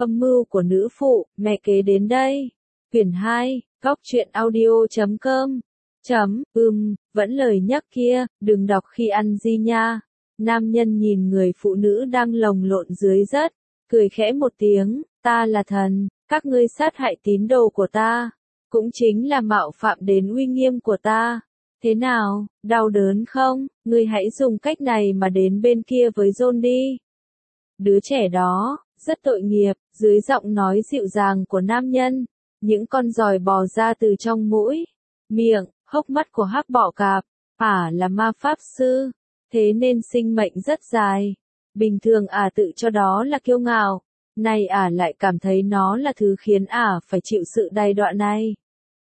Âm mưu của nữ phụ, mẹ kế đến đây. Quyển 2, Góc truyện audio.com. Vẫn lời nhắc kia, đừng đọc khi ăn gì nha. Nam nhân nhìn người phụ nữ đang lồng lộn dưới đất, cười khẽ một tiếng, ta là thần, các ngươi sát hại tín đồ của ta, cũng chính là mạo phạm đến uy nghiêm của ta. Thế nào, đau đớn không? Ngươi hãy dùng cách này mà đến bên kia với John đi. Đứa trẻ đó, rất tội nghiệp, dưới giọng nói dịu dàng của nam nhân, những con giòi bò ra từ trong mũi, miệng, hốc mắt của hắc bọ cạp, là ma pháp sư, thế nên sinh mệnh rất dài. Bình thường tự cho đó là kiêu ngạo, nay lại cảm thấy nó là thứ khiến phải chịu sự đày đọa này.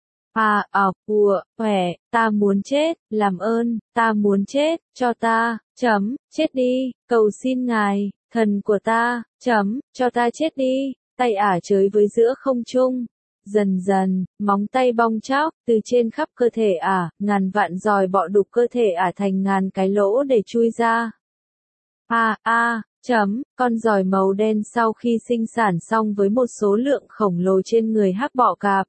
Ta muốn chết, làm ơn, ta muốn chết, cho ta, chết đi, cầu xin ngài, thần của ta, cho ta chết đi, tay chới với giữa không trung. Dần dần, móng tay bong chóc, từ trên khắp cơ thể ngàn vạn giòi bọ đục cơ thể thành ngàn cái lỗ để chui ra. Con giòi màu đen sau khi sinh sản xong với một số lượng khổng lồ trên người hắc bọ cạp.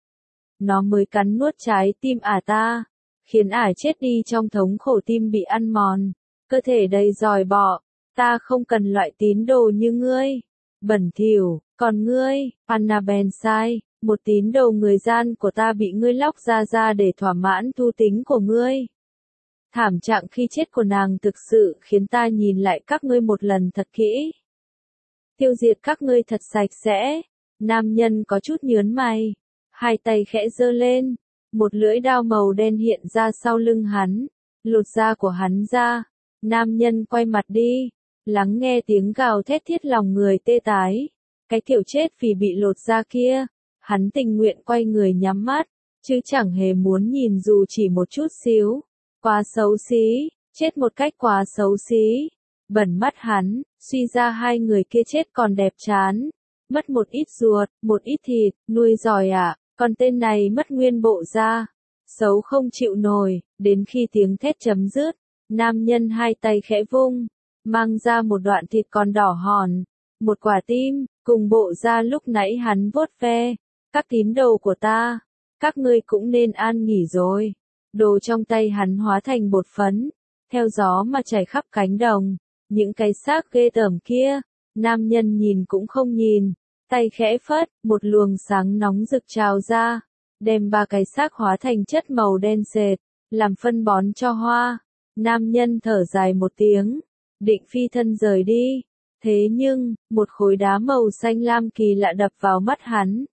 Nó mới cắn nuốt trái tim ta, khiến chết đi trong thống khổ tim bị ăn mòn, cơ thể đầy giòi bọ. Ta không cần loại tín đồ như ngươi, bẩn thỉu, còn ngươi, Annabelle sai, một tín đồ người gian của ta bị ngươi lóc ra để thỏa mãn thú tính của ngươi. Thảm trạng khi chết của nàng thực sự khiến ta nhìn lại các ngươi một lần thật kỹ. Tiêu diệt các ngươi thật sạch sẽ. Nam nhân có chút nhớn mày, hai tay khẽ giơ lên, một lưỡi đao màu đen hiện ra sau lưng hắn, lột da của hắn ra. Nam nhân quay mặt đi, lắng nghe tiếng gào thét thiết lòng người tê tái. Cái kiểu chết vì bị lột da kia, hắn tình nguyện quay người nhắm mắt, chứ chẳng hề muốn nhìn dù chỉ một chút xíu. Quá xấu xí, chết một cách quá xấu xí. Bẩn mắt hắn, suy ra hai người kia chết còn đẹp chán. Mất một ít ruột, một ít thịt, nuôi giỏi còn tên này mất nguyên bộ da. Xấu không chịu nổi, đến khi tiếng thét chấm dứt, nam nhân hai tay khẽ vung, mang ra một đoạn thịt còn đỏ hòn, một quả tim, cùng bộ da lúc nãy hắn vuốt ve. Các tín đồ của ta, các ngươi cũng nên an nghỉ rồi. Đồ trong tay hắn hóa thành bột phấn, theo gió mà chảy khắp cánh đồng. Những cái xác ghê tởm kia, nam nhân nhìn cũng không nhìn, tay khẽ phất, một luồng sáng nóng rực trào ra, đem ba cái xác hóa thành chất màu đen sệt, làm phân bón cho hoa. Nam nhân thở dài một tiếng, định phi thân rời đi, thế nhưng, một khối đá màu xanh lam kỳ lạ đập vào mắt hắn.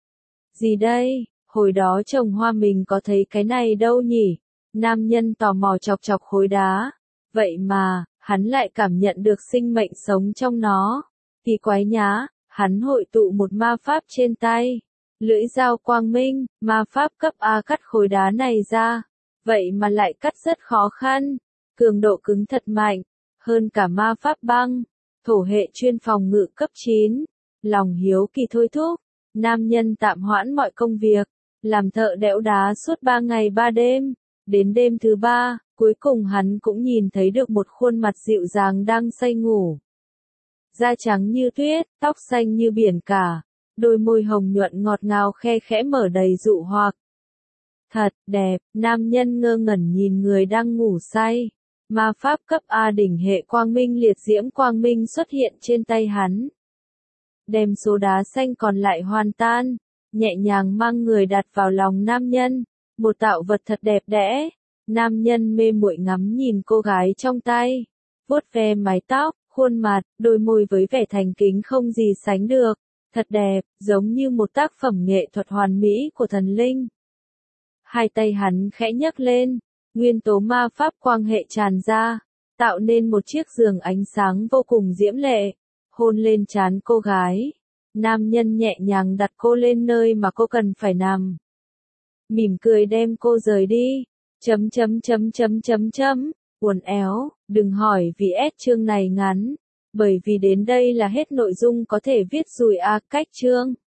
Gì đây? Hồi đó trồng hoa mình có thấy cái này đâu nhỉ? Nam nhân tò mò chọc chọc khối đá. Vậy mà, hắn lại cảm nhận được sinh mệnh sống trong nó. Kỳ quái nhá, hắn hội tụ một ma pháp trên tay. Lưỡi dao quang minh, ma pháp cấp A cắt khối đá này ra. Vậy mà lại cắt rất khó khăn. Cường độ cứng thật mạnh, hơn cả ma pháp băng. Thổ hệ chuyên phòng ngự cấp 9. Lòng hiếu kỳ thôi thúc. Nam nhân tạm hoãn mọi công việc, làm thợ đẽo đá suốt 3 ngày 3 đêm. Đến đêm thứ 3, cuối cùng hắn cũng nhìn thấy được một khuôn mặt dịu dàng đang say ngủ. Da trắng như tuyết, tóc xanh như biển cả, đôi môi hồng nhuận ngọt ngào khe khẽ mở đầy dụ hoặc. Thật đẹp, nam nhân ngơ ngẩn nhìn người đang ngủ say. Ma pháp cấp A đỉnh hệ quang minh liệt diễm quang minh xuất hiện trên tay hắn. Đem số đá xanh còn lại hoàn tan, nhẹ nhàng mang người đặt vào lòng nam nhân, một tạo vật thật đẹp đẽ. Nam nhân mê muội ngắm nhìn cô gái trong tay, vuốt ve mái tóc, khuôn mặt, đôi môi với vẻ thành kính không gì sánh được, thật đẹp, giống như một tác phẩm nghệ thuật hoàn mỹ của thần linh. Hai tay hắn khẽ nhấc lên, nguyên tố ma pháp quang hệ tràn ra, tạo nên một chiếc giường ánh sáng vô cùng diễm lệ. Hôn lên trán cô gái, nam nhân nhẹ nhàng đặt cô lên nơi mà cô cần phải nằm. Mỉm cười đem cô rời đi. Uốn éo, đừng hỏi vì chương này ngắn, bởi vì đến đây là hết nội dung có thể viết rồi cách chương.